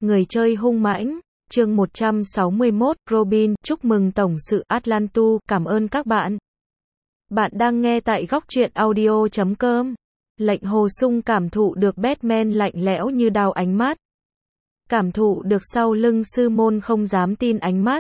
Người chơi hung mãnh, chương 161, Robin, chúc mừng tổng sự Atlantu, cảm ơn các bạn. Bạn đang nghe tại góc truyện audio.com. Lệnh Hồ Sung cảm thụ được Batman lạnh lẽo như đao ánh mắt. Cảm thụ được sau lưng sư môn không dám tin ánh mắt.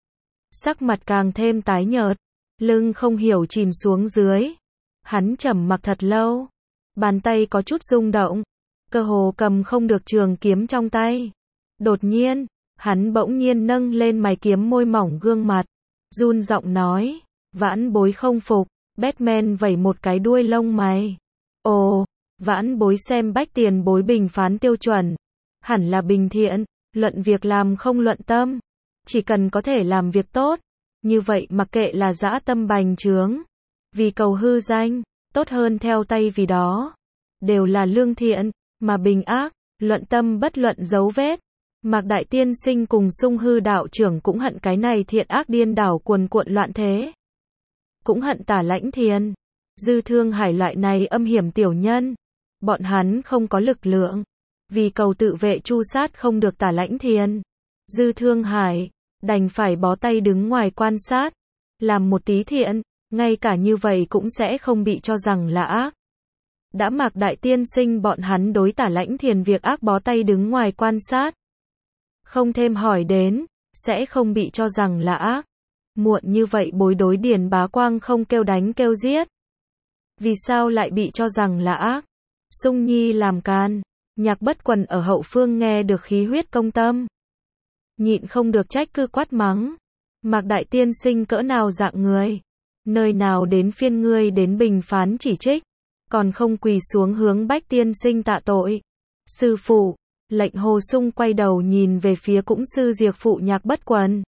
Sắc mặt càng thêm tái nhợt, lưng không hiểu chìm xuống dưới. Hắn trầm mặc thật lâu, bàn tay có chút rung động, cơ hồ cầm không được trường kiếm trong tay. Đột nhiên, hắn bỗng nhiên nâng lên mày kiếm môi mỏng gương mặt, run giọng nói, Vãn Bối không phục. Batman vẩy một cái đuôi lông mày. Ồ, Vãn Bối xem Bách Tiền Bối bình phán tiêu chuẩn, hẳn là bình thiện, luận việc làm không luận tâm, chỉ cần có thể làm việc tốt, như vậy mặc kệ là dã tâm bành trướng, vì cầu hư danh, tốt hơn theo tay vì đó, đều là lương thiện, mà bình ác, luận tâm bất luận dấu vết. Mạc Đại Tiên Sinh cùng Sung Hư đạo trưởng cũng hận cái này thiện ác điên đảo cuồn cuộn loạn thế. Cũng hận Tả Lãnh Thiền, Dư Thương Hải loại này âm hiểm tiểu nhân. Bọn hắn không có lực lượng, vì cầu tự vệ tru sát không được Tả Lãnh Thiền, Dư Thương Hải, đành phải bó tay đứng ngoài quan sát. Làm một tí thiện, ngay cả như vậy cũng sẽ không bị cho rằng là ác. Đã Mạc Đại Tiên Sinh bọn hắn đối Tả Lãnh Thiền việc ác bó tay đứng ngoài quan sát, không thêm hỏi đến, sẽ không bị cho rằng là ác. Muộn như vậy Bối đối Điền Bá Quang không kêu đánh kêu giết, vì sao lại bị cho rằng là ác? Sung Nhi làm can. Nhạc Bất Quần ở hậu phương nghe được khí huyết công tâm, nhịn không được trách cứ quát mắng. Mạc Đại Tiên Sinh cỡ nào dạng người, nơi nào đến phiên ngươi đến bình phán chỉ trích, còn không quỳ xuống hướng Bách Tiên Sinh tạ tội. Sư phụ. Lệnh Hồ Sung quay đầu nhìn về phía cũng sư diệt phụ Nhạc Bất Quần,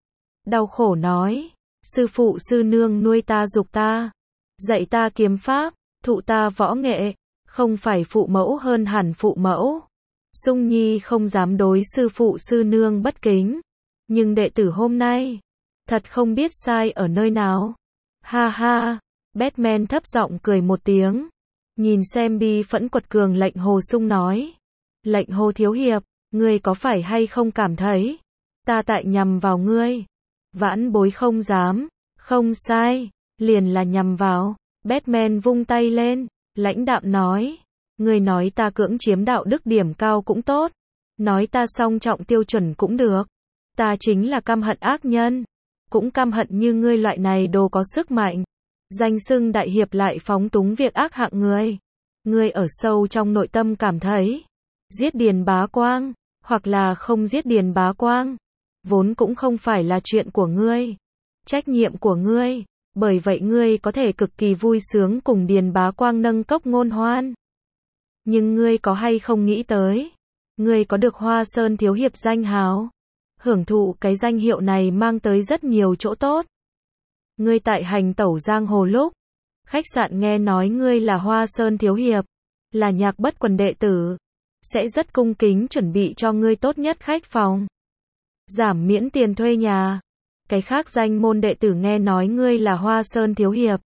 đau khổ nói, sư phụ sư nương nuôi ta dục ta, dạy ta kiếm pháp, thụ ta võ nghệ, không phải phụ mẫu hơn hẳn phụ mẫu. Sung Nhi không dám đối sư phụ sư nương bất kính, nhưng đệ tử hôm nay, thật không biết sai ở nơi nào. Ha ha, Batman thấp giọng cười một tiếng, nhìn xem bi phẫn quật cường Lệnh Hồ Sung nói, Lệnh Hồ thiếu hiệp, ngươi có phải hay không cảm thấy ta tại nhằm vào ngươi? Vãn Bối không dám. Không sai, liền là nhằm vào. Batman vung tay lên, lãnh đạm nói, ngươi nói ta cưỡng chiếm đạo đức điểm cao cũng tốt, nói ta song trọng tiêu chuẩn cũng được, ta chính là căm hận ác nhân, cũng căm hận như ngươi loại này đồ có sức mạnh, danh xưng đại hiệp lại phóng túng việc ác hạng người. Ngươi ở sâu trong nội tâm cảm thấy giết Điền Bá Quang, hoặc là không giết Điền Bá Quang, vốn cũng không phải là chuyện của ngươi, trách nhiệm của ngươi, bởi vậy ngươi có thể cực kỳ vui sướng cùng Điền Bá Quang nâng cốc ngôn hoan. Nhưng ngươi có hay không nghĩ tới, ngươi có được Hoa Sơn thiếu hiệp danh hào, hưởng thụ cái danh hiệu này mang tới rất nhiều chỗ tốt. Ngươi tại hành tẩu giang hồ lúc, khách sạn nghe nói ngươi là Hoa Sơn thiếu hiệp, là Nhạc Bất Quần đệ tử, sẽ rất cung kính chuẩn bị cho ngươi tốt nhất khách phòng, giảm miễn tiền thuê nhà. Cái khác danh môn đệ tử nghe nói ngươi là Hoa Sơn thiếu hiệp,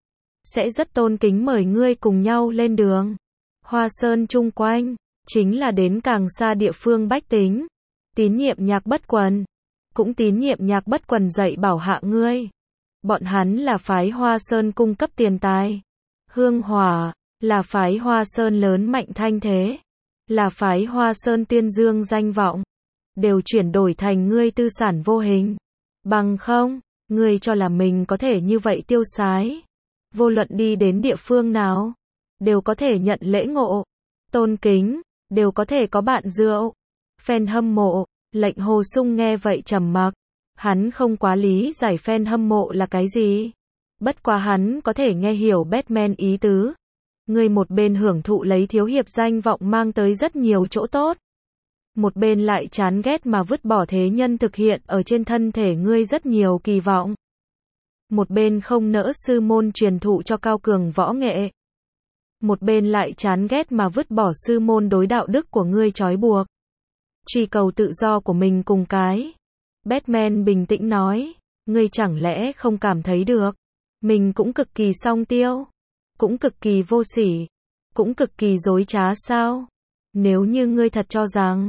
sẽ rất tôn kính mời ngươi cùng nhau lên đường. Hoa Sơn chung quanh, chính là đến càng xa địa phương bách tính, tín nhiệm Nhạc Bất Quần, cũng tín nhiệm Nhạc Bất Quần dạy bảo hạ ngươi. Bọn hắn là phái Hoa Sơn cung cấp tiền tài, hương hỏa, là phái Hoa Sơn lớn mạnh thanh thế, là phái Hoa Sơn tuyên dương danh vọng, đều chuyển đổi thành ngươi tư sản vô hình. Bằng không, ngươi cho là mình có thể như vậy tiêu sái, vô luận đi đến địa phương nào, đều có thể nhận lễ ngộ, tôn kính, đều có thể có bạn rượu, fan hâm mộ. Lệnh Hồ Sung nghe vậy trầm mặc, hắn không quá lý giải fan hâm mộ là cái gì, bất quá hắn có thể nghe hiểu Batman ý tứ. Ngươi một bên hưởng thụ lấy thiếu hiệp danh vọng mang tới rất nhiều chỗ tốt, một bên lại chán ghét mà vứt bỏ thế nhân thực hiện ở trên thân thể ngươi rất nhiều kỳ vọng. Một bên không nỡ sư môn truyền thụ cho cao cường võ nghệ, một bên lại chán ghét mà vứt bỏ sư môn đối đạo đức của ngươi trói buộc, truy cầu tự do của mình cùng cái. Batman bình tĩnh nói, ngươi chẳng lẽ không cảm thấy được, mình cũng cực kỳ song tiêu, cũng cực kỳ vô sỉ, cũng cực kỳ dối trá sao? Nếu như ngươi thật cho rằng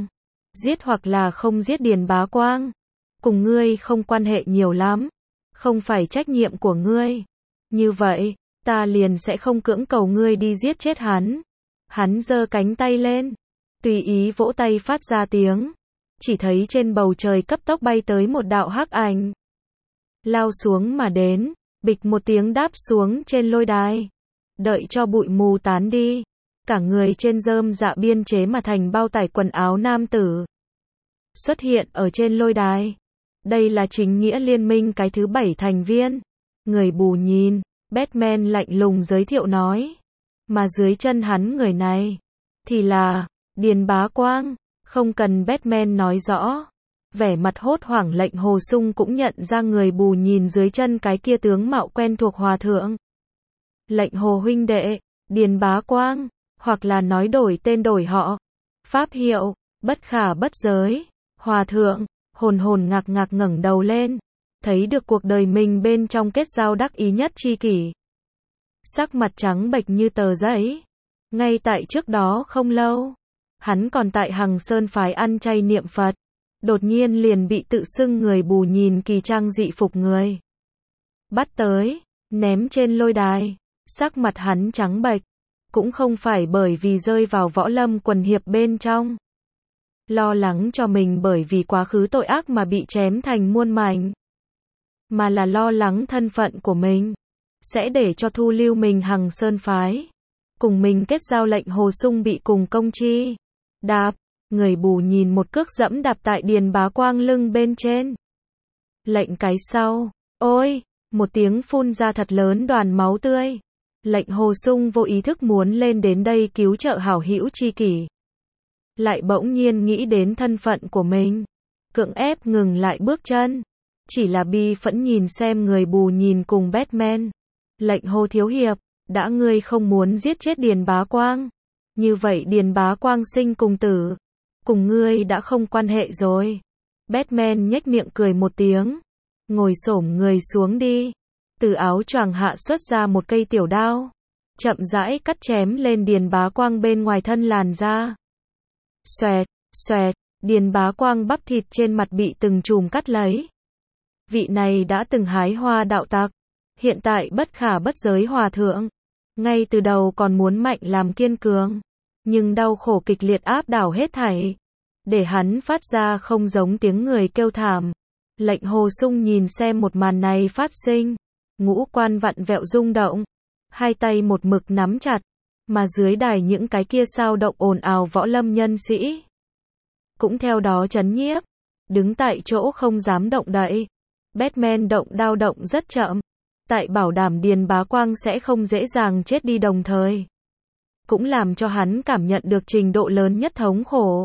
giết hoặc là không giết Điền Bá Quang, cùng ngươi không quan hệ nhiều lắm, không phải trách nhiệm của ngươi. Như vậy, ta liền sẽ không cưỡng cầu ngươi đi giết chết hắn. Hắn giơ cánh tay lên, tùy ý vỗ tay phát ra tiếng, chỉ thấy trên bầu trời cấp tốc bay tới một đạo hắc ảnh. Lao xuống mà đến, bịch một tiếng đáp xuống trên lôi đài. Đợi cho bụi mù tán đi, cả người trên rơm dạ biên chế mà thành bao tải quần áo nam tử xuất hiện ở trên lôi đài. Đây là chính nghĩa liên minh cái thứ 7 thành viên. Người bù nhìn, Batman lạnh lùng giới thiệu nói. Mà dưới chân hắn người này, thì là Điền Bá Quang. Không cần Batman nói rõ. Vẻ mặt hốt hoảng Lệnh Hồ Sung cũng nhận ra người bù nhìn dưới chân cái kia tướng mạo quen thuộc hòa thượng. Lệnh Hồ huynh đệ, Điền Bá Quang, hoặc là nói đổi tên đổi họ. Pháp hiệu, bất khả bất giới. Hòa thượng, hồn hồn ngạc ngạc ngẩng đầu lên, thấy được cuộc đời mình bên trong kết giao đắc ý nhất tri kỷ. Sắc mặt trắng bệch như tờ giấy. Ngay tại trước đó không lâu, hắn còn tại Hằng Sơn phái ăn chay niệm Phật, đột nhiên liền bị tự xưng người bù nhìn kỳ trang dị phục người bắt tới, ném trên lôi đài. Sắc mặt hắn trắng bệch, cũng không phải bởi vì rơi vào võ lâm quần hiệp bên trong, lo lắng cho mình bởi vì quá khứ tội ác mà bị chém thành muôn mảnh, mà là lo lắng thân phận của mình sẽ để cho thu lưu mình Hằng Sơn phái, cùng mình kết giao. Lệnh Hồ Sung bị cùng công chi đạp, người bù nhìn một cước dẫm đạp tại Điền Bá Quang lưng bên trên. Lệnh cái sau, ôi, một tiếng phun ra thật lớn đoàn máu tươi. Lệnh Hồ Sung vô ý thức muốn lên đến đây cứu trợ hảo hữu tri kỷ, lại bỗng nhiên nghĩ đến thân phận của mình, cưỡng ép ngừng lại bước chân, chỉ là bi phẫn nhìn xem người bù nhìn cùng Batman. Lệnh Hồ thiếu hiệp, đã ngươi không muốn giết chết Điền Bá Quang, như vậy Điền Bá Quang sinh cùng tử, cùng ngươi đã không quan hệ rồi. Batman nhếch miệng cười một tiếng, ngồi xổm người xuống đi, từ áo choàng hạ xuất ra một cây tiểu đao, chậm rãi cắt chém lên Điền Bá Quang bên ngoài thân làn da. Xoẹt, xoẹt, Điền Bá Quang bắp thịt trên mặt bị từng chùm cắt lấy. Vị này đã từng hái hoa đạo tặc, hiện tại bất khả bất giới hòa thượng, ngay từ đầu còn muốn mạnh làm kiên cường, nhưng đau khổ kịch liệt áp đảo hết thảy, để hắn phát ra không giống tiếng người kêu thảm. Lệnh Hồ Sung nhìn xem một màn này phát sinh, ngũ quan vặn vẹo rung động, hai tay một mực nắm chặt, mà dưới đài những cái kia sao động ồn ào võ lâm nhân sĩ cũng theo đó chấn nhiếp, đứng tại chỗ không dám động đậy. Batman động đao động rất chậm, tại bảo đảm Điền Bá Quang sẽ không dễ dàng chết đi đồng thời, cũng làm cho hắn cảm nhận được trình độ lớn nhất thống khổ.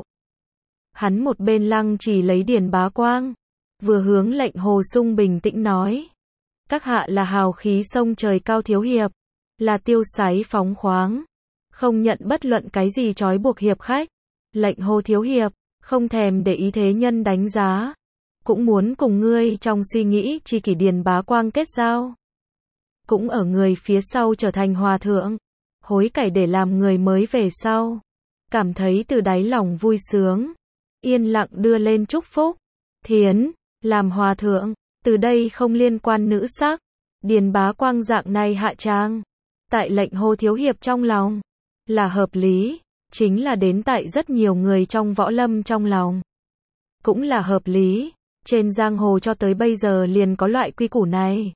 Hắn một bên lăng trì lấy Điền Bá Quang, vừa hướng Lệnh Hồ Sung bình tĩnh nói. Các hạ là hào khí sông trời cao thiếu hiệp, là tiêu sái phóng khoáng, không nhận bất luận cái gì trói buộc hiệp khách. Lệnh Hồ thiếu hiệp, không thèm để ý thế nhân đánh giá, cũng muốn cùng ngươi trong suy nghĩ tri kỷ Điền Bá Quang kết giao, cũng ở người phía sau trở thành hòa thượng, hối cải để làm người mới về sau, cảm thấy từ đáy lòng vui sướng, yên lặng đưa lên chúc phúc. Thiến, làm hòa thượng, từ đây không liên quan nữ sắc. Điền Bá Quang dạng này hạ trang, tại Lệnh Hồ thiếu hiệp trong lòng là hợp lý, chính là đến tại rất nhiều người trong võ lâm trong lòng cũng là hợp lý. Trên giang hồ cho tới bây giờ liền có loại quy củ này,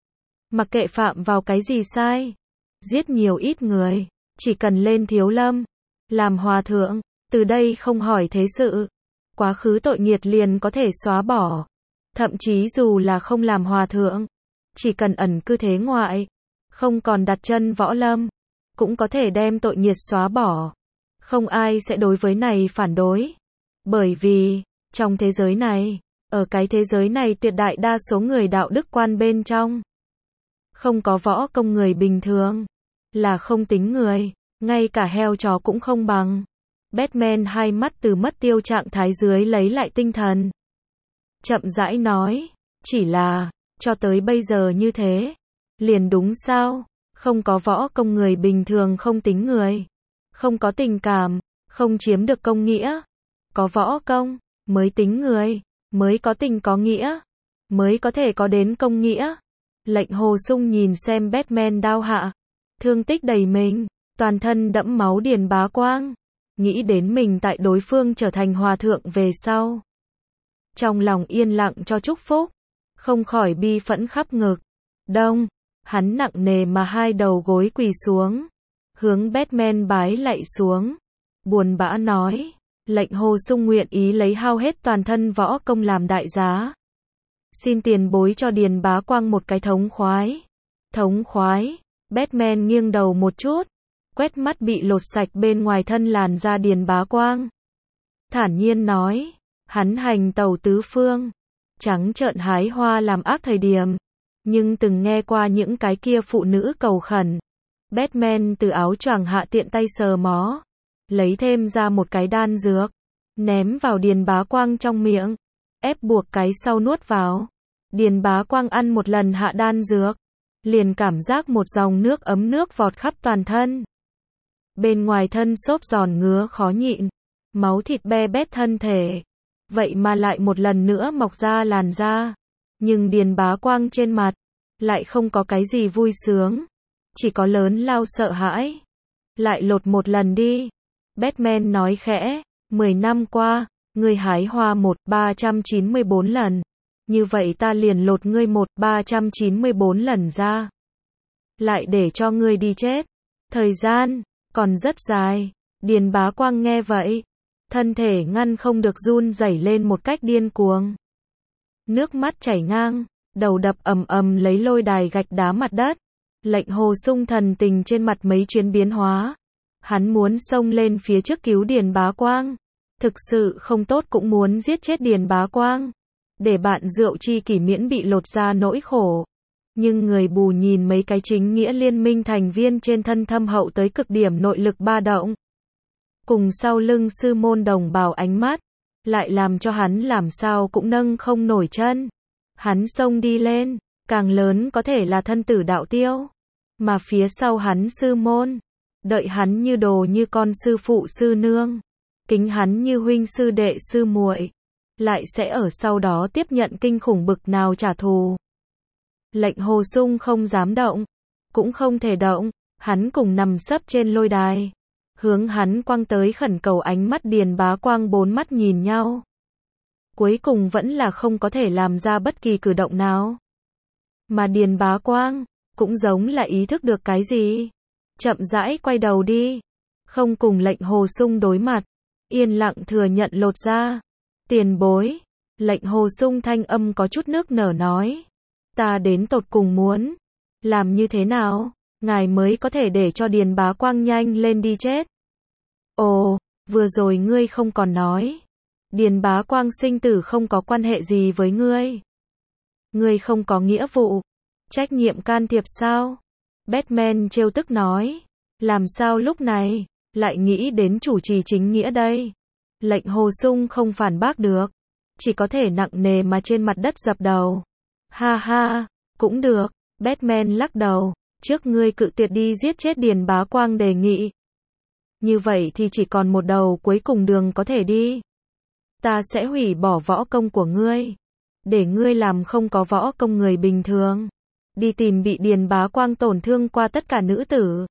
mặc kệ phạm vào cái gì sai, giết nhiều ít người, chỉ cần lên thiếu lâm, làm hòa thượng, từ đây không hỏi thế sự, quá khứ tội nghiệt liền có thể xóa bỏ. Thậm chí dù là không làm hòa thượng, chỉ cần ẩn cư thế ngoại, không còn đặt chân võ lâm, cũng có thể đem tội nghiệt xóa bỏ. Không ai sẽ đối với này phản đối. Bởi vì, trong thế giới này, ở cái thế giới này tuyệt đại đa số người đạo đức quan bên trong, không có võ công người bình thường, là không tính người, ngay cả heo chó cũng không bằng. Batman hai mắt từ mất tiêu trạng thái dưới lấy lại tinh thần, chậm rãi nói, chỉ là, cho tới bây giờ như thế, liền đúng sao, không có võ công người bình thường không tính người, không có tình cảm, không chiếm được công nghĩa, có võ công, mới tính người, mới có tình có nghĩa, mới có thể có đến công nghĩa. Lệnh Hồ Sung nhìn xem Batman đao hạ, thương tích đầy mình, toàn thân đẫm máu Điền Bá Quang, nghĩ đến mình tại đối phương trở thành hòa thượng về sau. Trong lòng yên lặng cho chúc phúc, không khỏi bi phẫn khắp ngực. Đông, hắn nặng nề mà hai đầu gối quỳ xuống, hướng Batman bái lạy xuống, buồn bã nói, lệnh Hồ Sung nguyện ý lấy hao hết toàn thân võ công làm đại giá. Xin tiền bối cho Điền Bá Quang một cái thống khoái. Thống khoái, Batman nghiêng đầu một chút, quét mắt bị lột sạch bên ngoài thân làn da Điền Bá Quang. Thản nhiên nói, hắn hành tẩu tứ phương, trắng trợn hái hoa làm ác thời điểm, nhưng từng nghe qua những cái kia phụ nữ cầu khẩn. Batman từ áo choàng hạ tiện tay sờ mó, lấy thêm ra một cái đan dược, ném vào Điền Bá Quang trong miệng, ép buộc cái sau nuốt vào. Điền Bá Quang ăn một lần hạ đan dược, liền cảm giác một dòng nước ấm nước vọt khắp toàn thân. Bên ngoài thân xốp giòn ngứa khó nhịn, máu thịt be bét thân thể, vậy mà lại một lần nữa mọc ra làn da. Nhưng Điền Bá Quang trên mặt, lại không có cái gì vui sướng, chỉ có lớn lao sợ hãi. Lại lột một lần đi. Batman nói khẽ, 10 năm qua, ngươi hái hoa 394 lần. Như vậy ta liền lột ngươi 394 lần ra. Lại để cho ngươi đi chết. Thời gian, còn rất dài. Điền Bá Quang nghe vậy, thân thể ngăn không được run rẩy lên một cách điên cuồng. Nước mắt chảy ngang, đầu đập ầm ầm lấy lôi đài gạch đá mặt đất. Lệnh Hồ Sung thần tình trên mặt mấy chuyến biến hóa. Hắn muốn xông lên phía trước cứu Điền Bá Quang. Thực sự không tốt cũng muốn giết chết Điền Bá Quang, để bạn Rượu Chi Kỷ miễn bị lột ra nỗi khổ. Nhưng người bù nhìn mấy cái chính nghĩa liên minh thành viên trên thân thâm hậu tới cực điểm nội lực ba động, cùng sau lưng sư môn đồng bào ánh mắt, lại làm cho hắn làm sao cũng nâng không nổi chân. Hắn xông đi lên, càng lớn có thể là thân tử đạo tiêu, mà phía sau hắn sư môn, đợi hắn như đồ như con sư phụ sư nương, kính hắn như huynh sư đệ sư muội, lại sẽ ở sau đó tiếp nhận kinh khủng bực nào trả thù. Lệnh Hồ Sung không dám động, cũng không thể động, hắn cùng nằm sấp trên lôi đài, hướng hắn quăng tới khẩn cầu ánh mắt Điền Bá Quang bốn mắt nhìn nhau. Cuối cùng vẫn là không có thể làm ra bất kỳ cử động nào. Mà Điền Bá Quang, cũng giống là ý thức được cái gì. Chậm rãi quay đầu đi, không cùng lệnh Hồ Sung đối mặt, yên lặng thừa nhận lột ra. Tiền bối, lệnh Hồ Sung thanh âm có chút nước nở nói, ta đến tột cùng muốn làm như thế nào, ngài mới có thể để cho Điền Bá Quang nhanh lên đi chết. Ồ, vừa rồi ngươi không còn nói, Điền Bá Quang sinh tử không có quan hệ gì với ngươi. Ngươi không có nghĩa vụ, trách nhiệm can thiệp sao? Batman trêu tức nói, làm sao lúc này lại nghĩ đến chủ trì chính nghĩa đây? Lệnh Hồ Sung không phản bác được, chỉ có thể nặng nề mà trên mặt đất dập đầu. Ha ha, cũng được. Batman lắc đầu, trước ngươi cự tuyệt đi giết chết Điền Bá Quang đề nghị. Như vậy thì chỉ còn một đầu cuối cùng đường có thể đi. Ta sẽ hủy bỏ võ công của ngươi, để ngươi làm không có võ công người bình thường, đi tìm bị Điền Bá Quang tổn thương qua tất cả nữ tử,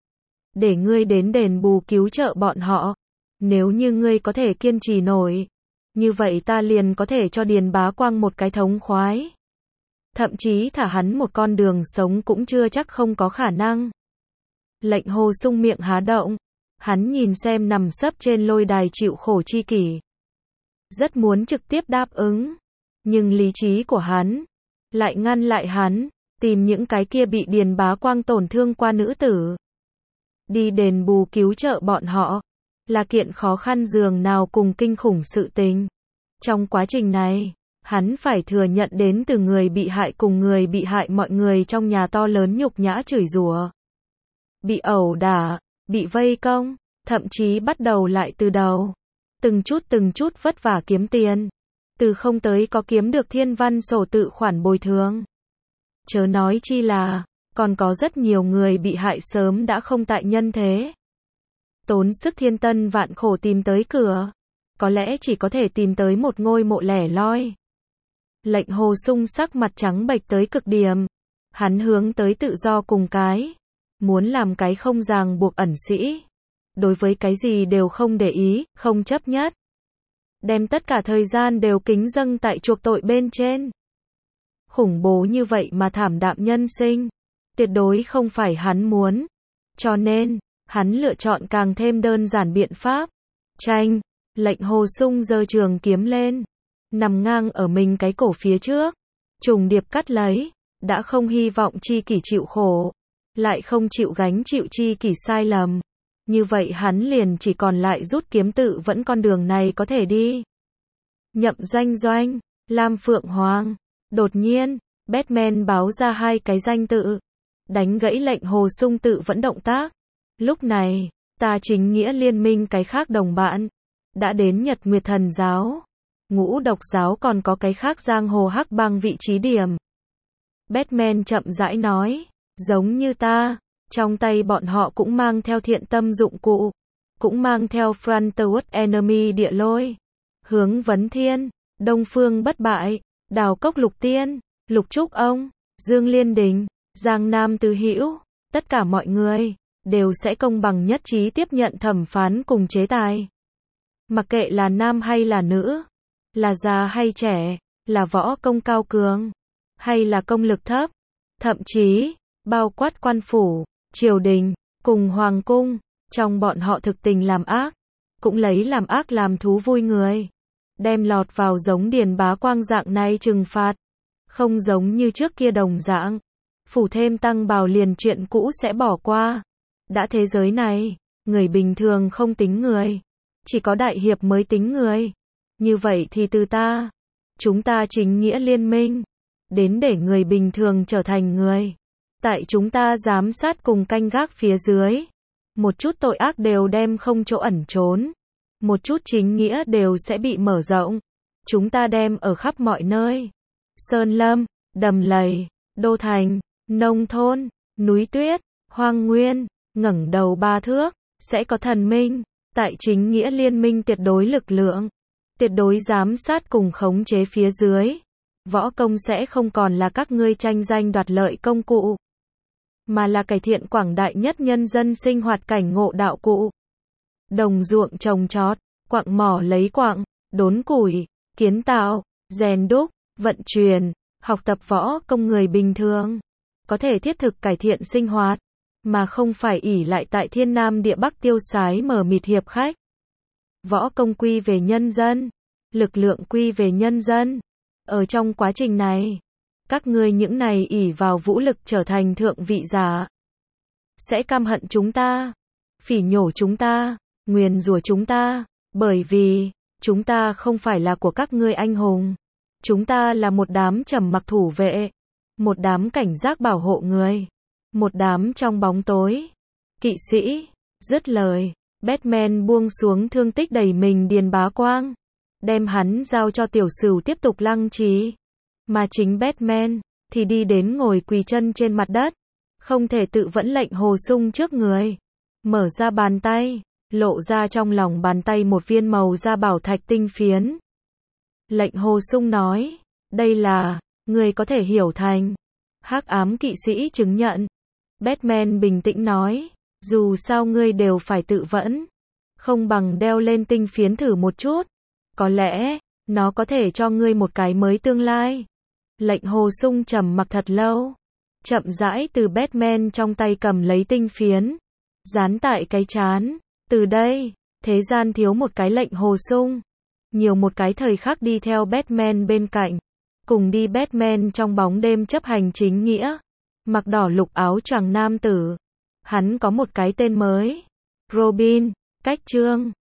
để ngươi đến đền bù cứu trợ bọn họ. Nếu như ngươi có thể kiên trì nổi, như vậy ta liền có thể cho Điền Bá Quang một cái thống khoái. Thậm chí thả hắn một con đường sống cũng chưa chắc không có khả năng. Lệnh Hồ Sung miệng há động, hắn nhìn xem nằm sấp trên lôi đài chịu khổ Chi Kỷ, rất muốn trực tiếp đáp ứng, nhưng lý trí của hắn lại ngăn lại hắn, tìm những cái kia bị Điền Bá Quang tổn thương qua nữ tử, đi đền bù cứu trợ bọn họ, là kiện khó khăn dường nào cùng kinh khủng sự tình. Trong quá trình này, hắn phải thừa nhận đến từ người bị hại cùng người bị hại mọi người trong nhà to lớn nhục nhã chửi rủa, bị ẩu đả, bị vây công, thậm chí bắt đầu lại từ đầu, từng chút vất vả kiếm tiền, từ không tới có kiếm được thiên văn sổ tự khoản bồi thường. Chớ nói chi là, còn có rất nhiều người bị hại sớm đã không tại nhân thế, tốn sức thiên tân vạn khổ tìm tới cửa, có lẽ chỉ có thể tìm tới một ngôi mộ lẻ loi. Lệnh Hồ Sung sắc mặt trắng bệch tới cực điểm. Hắn hướng tới tự do cùng cái. Muốn làm cái không ràng buộc ẩn sĩ. Đối với cái gì đều không để ý, không chấp nhất. Đem tất cả thời gian đều kính dâng tại chuộc tội bên trên. Khủng bố như vậy mà thảm đạm nhân sinh. Tuyệt đối không phải hắn muốn. Cho nên, hắn lựa chọn càng thêm đơn giản biện pháp. Tranh, Lệnh Hồ Sung giơ trường kiếm lên. Nằm ngang ở mình cái cổ phía trước. Trùng điệp cắt lấy. Đã không hy vọng chi kỷ chịu khổ. Lại không chịu gánh chịu chi kỷ sai lầm. Như vậy hắn liền chỉ còn lại rút kiếm tự vẫn con đường này có thể đi. Nhậm Doanh Doanh, Lam Phượng Hoàng. Đột nhiên, Batman báo ra hai cái danh tự. Đánh gãy Lệnh Hồ Sung tự vẫn động tác. Lúc này, ta chính nghĩa liên minh cái khác đồng bạn. Đã đến Nhật Nguyệt Thần Giáo. Ngũ Độc Giáo còn có cái khác giang hồ hắc bang vị trí điểm. Batman chậm rãi nói. Giống như ta. Trong tay bọn họ cũng mang theo thiện tâm dụng cụ. Cũng mang theo Frontward Enemy địa lôi. Hướng Vấn Thiên. Đông Phương Bất Bại. Đào Cốc Lục Tiên. Lục Trúc Ông. Dương Liên Đình. Giang Nam Từ Hữu. Tất cả mọi người đều sẽ công bằng nhất trí tiếp nhận thẩm phán cùng chế tài. Mặc kệ là nam hay là nữ. Là già hay trẻ. Là võ công cao cường. Hay là công lực thấp. Thậm chí, bao quát quan phủ, triều đình, cùng hoàng cung. Trong bọn họ thực tình làm ác. Cũng lấy làm ác làm thú vui người. Đem lọt vào giống Điền Bá Quang dạng này trừng phạt. Không giống như trước kia đồng dạng. Phủ thêm tăng bào liền chuyện cũ sẽ bỏ qua. Đã thế giới này, người bình thường không tính người. Chỉ có đại hiệp mới tính người. Như vậy thì từ ta, chúng ta chính nghĩa liên minh. Đến để người bình thường trở thành người. Tại chúng ta giám sát cùng canh gác phía dưới. Một chút tội ác đều đem không chỗ ẩn trốn. Một chút chính nghĩa đều sẽ bị mở rộng. Chúng ta đem ở khắp mọi nơi. Sơn lâm, đầm lầy, đô thành, nông thôn, núi tuyết, hoang nguyên, ngẩng đầu 3 thước, sẽ có thần minh. Tại chính nghĩa liên minh tuyệt đối lực lượng. Tuyệt đối giám sát cùng khống chế phía dưới. Võ công sẽ không còn là các ngươi tranh danh đoạt lợi công cụ. Mà là cải thiện quảng đại nhất nhân dân sinh hoạt cảnh ngộ đạo cụ. Đồng ruộng trồng trọt, quặng mỏ lấy quặng, đốn củi, kiến tạo, rèn đúc, vận chuyển, học tập võ công người bình thường. Có thể thiết thực cải thiện sinh hoạt, mà không phải ỷ lại tại thiên nam địa bắc tiêu sái mờ mịt hiệp khách. Võ công quy về nhân dân, lực lượng quy về nhân dân. Ở trong quá trình này, các ngươi những này ỷ vào vũ lực trở thành thượng vị giả. Sẽ căm hận chúng ta, phỉ nhổ chúng ta, nguyền rủa chúng ta, bởi vì, chúng ta không phải là của các ngươi anh hùng. Chúng ta là một đám trầm mặc thủ vệ, một đám cảnh giác bảo hộ người, một đám trong bóng tối. Kỵ sĩ, dứt lời, Batman buông xuống thương tích đầy mình Điền Bá Quang. Đem hắn giao cho tiểu sửu tiếp tục lăng trì. Mà chính Batman, thì đi đến ngồi quỳ chân trên mặt đất. Không thể tự vẫn Lệnh Hồ Sung trước người. Mở ra bàn tay, lộ ra trong lòng bàn tay một viên màu da bảo thạch tinh phiến. Lệnh Hồ Sung nói, đây là, người có thể hiểu thành. Hắc ám kỵ sĩ chứng nhận. Batman bình tĩnh nói, dù sao ngươi đều phải tự vẫn. Không bằng đeo lên tinh phiến thử một chút. Có lẽ, nó có thể cho ngươi một cái mới tương lai. Lệnh Hồ Sung trầm mặc thật lâu. Chậm rãi từ Batman trong tay cầm lấy tinh phiến. Dán tại cái trán. Từ đây, thế gian thiếu một cái Lệnh Hồ Sung. Nhiều một cái thời khắc đi theo Batman bên cạnh. Cùng đi Batman trong bóng đêm chấp hành chính nghĩa. Mặc đỏ lục áo choàng nam tử. Hắn có một cái tên mới. Robin, cách chương.